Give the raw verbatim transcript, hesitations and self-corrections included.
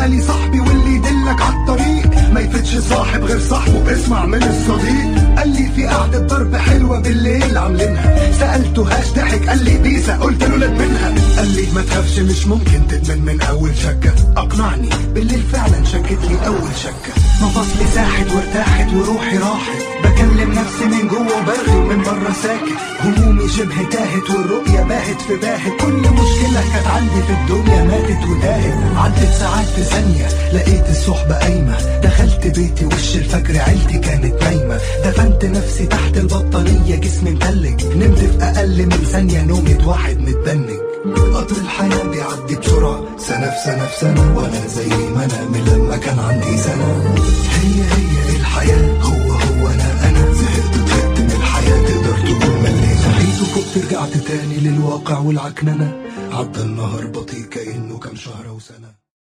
قالي صاحبي واللي يدلك عالطريق ما يفتش صاحب غير صاحبه، اسمع من الصديق. قال لي في قعدة ضرب حلوة بالليل عاملينها، سألته هاش ضحك قال لي بيسا، قلت له لا منها. قال لي ما تخافش مش ممكن تدمن من اول شكة، اقنعني بالليل فعلا شكت لي اول شكة. مفاصلي ساحت وارتاحت وروحي راحت، بكلم نفسي من جوه وبرغي ومن بره ساكت. همومي شبه تاهت والرؤية باهت في باهت، كل مشكلة كانت عندي في الدنيا ماتت وتاهت. عدت ساعات في ثانية لقيت الصحبة قايمة، دخلت بيتي وش الفجر عيلتي كانت نايمة. دفنت نفسي تحت البطانية جسمي متلج، نمت في أقل من ثانية نومة واحد متبنج. قطر الحياة بيعدي بسرعة، سنة في سنة في سنة، وأنا زي ما أنا من لما كان عندي سنة. هي هي الحياة، هو هو أنا أنا زهقت طهقت من الحياة، تقدر تقول مليت. صحيت وفقت رجعت تاني للواقع والعكننة، عدى النهار بطيء كأنه كام شهر وسنة.